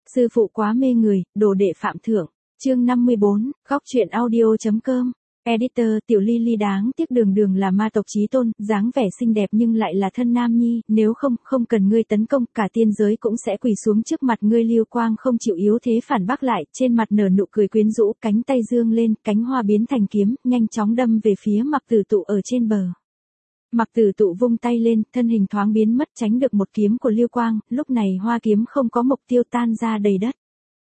Sư phụ quá mê người, đồ đệ phạm thượng. Chương 54, góc truyện audio.com. Editor Tiểu Ly Ly đáng tiếc Đường Đường là ma tộc chí tôn, dáng vẻ xinh đẹp nhưng lại là thân nam nhi, nếu không cần ngươi tấn công, cả tiên giới cũng sẽ quỳ xuống trước mặt ngươi. Lưu Quang không chịu yếu thế phản bác lại, trên mặt nở nụ cười quyến rũ, cánh tay dương lên, cánh hoa biến thành kiếm, nhanh chóng đâm về phía Mặc Tử Tụ ở trên bờ. Mặc Tử Tụ vung tay lên, thân hình thoáng biến mất tránh được một kiếm của Lưu Quang, lúc này hoa kiếm không có mục tiêu tan ra đầy đất.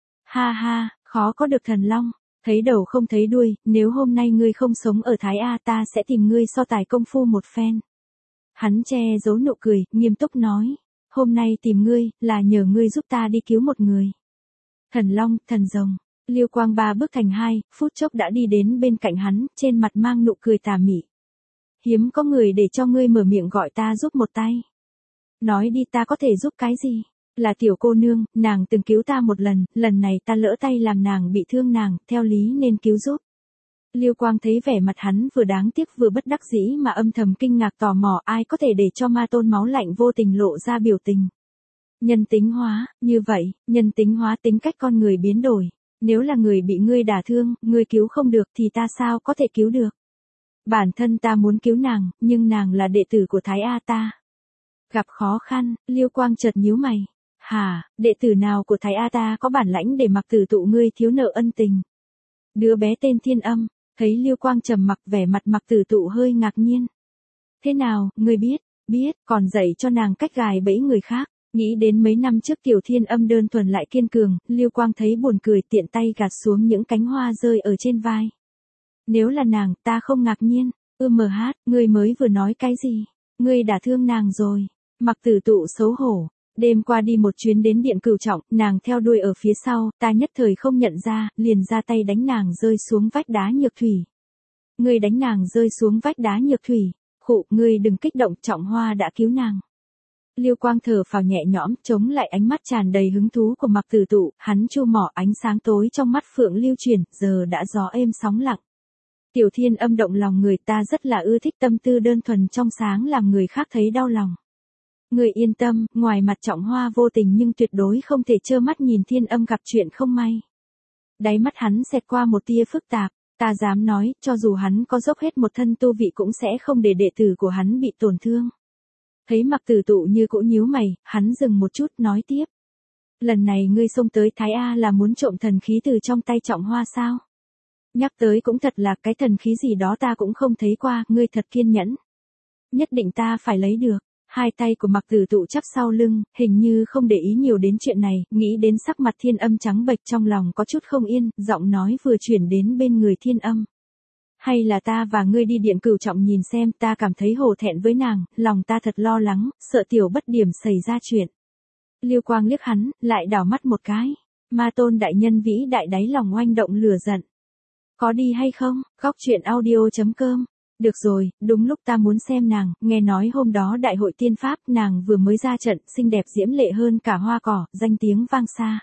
Ha ha, khó có được thần long. Thấy đầu không thấy đuôi, nếu hôm nay ngươi không sống ở Thái A ta sẽ tìm ngươi so tài công phu một phen. Hắn che giấu nụ cười, nghiêm túc nói. Hôm nay tìm ngươi, là nhờ ngươi giúp ta đi cứu một người. Thần long, thần rồng. Lưu Quang ba bước thành hai, phút chốc đã đi đến bên cạnh hắn, trên mặt mang nụ cười tà mị. Hiếm có người để cho ngươi mở miệng gọi ta giúp một tay. Nói đi, ta có thể giúp cái gì? Là tiểu cô nương, nàng từng cứu ta một lần này ta lỡ tay làm nàng bị thương nàng, theo lý nên cứu giúp. Lưu Quang thấy vẻ mặt hắn vừa đáng tiếc vừa bất đắc dĩ mà âm thầm kinh ngạc tò mò, ai có thể để cho ma tôn máu lạnh vô tình lộ ra biểu tình. Nhân tính hóa, như vậy, nhân tính hóa tính cách con người biến đổi. Nếu là người bị ngươi đả thương, ngươi cứu không được thì ta sao có thể cứu được? Bản thân ta muốn cứu nàng, nhưng nàng là đệ tử của Thái A ta. Gặp khó khăn, Lưu Quang chợt nhíu mày. Hả, đệ tử nào của Thái A ta có bản lãnh để Mặc Tử Tụ ngươi thiếu nợ ân tình? Đứa bé tên Thiên Âm, thấy Lưu Quang trầm mặc, vẻ mặt Mặc Tử Tụ hơi ngạc nhiên. Thế nào, ngươi biết, còn dạy cho nàng cách gài bẫy người khác. Nghĩ đến mấy năm trước Tiểu Thiên Âm đơn thuần lại kiên cường, Lưu Quang thấy buồn cười, tiện tay gạt xuống những cánh hoa rơi ở trên vai. Nếu là nàng, ta không ngạc nhiên. Ngươi mới vừa nói cái gì? Ngươi đã thương nàng rồi. Mặc Tử Tụ xấu hổ. Đêm qua đi một chuyến đến điện Cửu Trọng, nàng theo đuôi ở phía sau, ta nhất thời không nhận ra, liền ra tay đánh nàng rơi xuống vách đá nhược thủy. Ngươi đánh nàng rơi xuống vách đá nhược thủy. Khụ, ngươi đừng kích động, Trọng Hoa đã cứu nàng. Lưu Quang thở phào nhẹ nhõm, chống lại ánh mắt tràn đầy hứng thú của Mặc Tử Tụ, hắn chu mỏ, ánh sáng tối trong mắt phượng lưu chuyển, giờ đã gió êm sóng lặng. Tiểu Thiên Âm động lòng người, ta rất là ưa thích tâm tư đơn thuần trong sáng làm người khác thấy đau lòng. Người yên tâm, ngoài mặt Trọng Hoa vô tình nhưng tuyệt đối không thể trơ mắt nhìn Thiên Âm gặp chuyện không may. Đáy mắt hắn xẹt qua một tia phức tạp, ta dám nói, cho dù hắn có dốc hết một thân tu vị cũng sẽ không để đệ tử của hắn bị tổn thương. Thấy Mặc Tử Tụ như cũ nhíu mày, hắn dừng một chút, nói tiếp. Lần này ngươi xông tới Thái A là muốn trộm thần khí từ trong tay Trọng Hoa sao? Nhắc tới cũng thật là, cái thần khí gì đó ta cũng không thấy qua, ngươi thật kiên nhẫn. Nhất định ta phải lấy được. Hai tay của Mặc Tử Tụ chắp sau lưng, hình như không để ý nhiều đến chuyện này, nghĩ đến sắc mặt Thiên Âm trắng bệch trong lòng có chút không yên, giọng nói vừa chuyển đến bên người Thiên Âm. Hay là ta và ngươi đi điện Cửu Trọng nhìn xem, ta cảm thấy hổ thẹn với nàng, lòng ta thật lo lắng, sợ tiểu bất điểm xảy ra chuyện. Lưu Quang liếc hắn, lại đảo mắt một cái. Ma tôn đại nhân vĩ đại, đáy lòng oanh động lửa giận. Có đi hay không? Góc truyện audio.com. Được rồi, đúng lúc ta muốn xem nàng, nghe nói hôm đó đại hội tiên pháp nàng vừa mới ra trận, xinh đẹp diễm lệ hơn cả hoa cỏ, danh tiếng vang xa.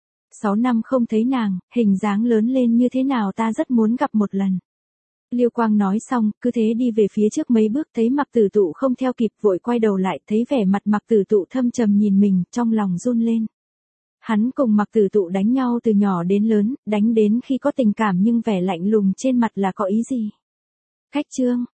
6 năm không thấy nàng, hình dáng lớn lên như thế nào ta rất muốn gặp một lần. Lưu Quang nói xong, cứ thế đi về phía trước mấy bước, thấy Mặc Tử Tụ không theo kịp, vội quay đầu lại, thấy vẻ mặt Mặc Tử Tụ thâm trầm nhìn mình, trong lòng run lên. Hắn cùng Mặc Tử Tụ đánh nhau từ nhỏ đến lớn, đánh đến khi có tình cảm nhưng vẻ lạnh lùng trên mặt là có ý gì? Khách trương,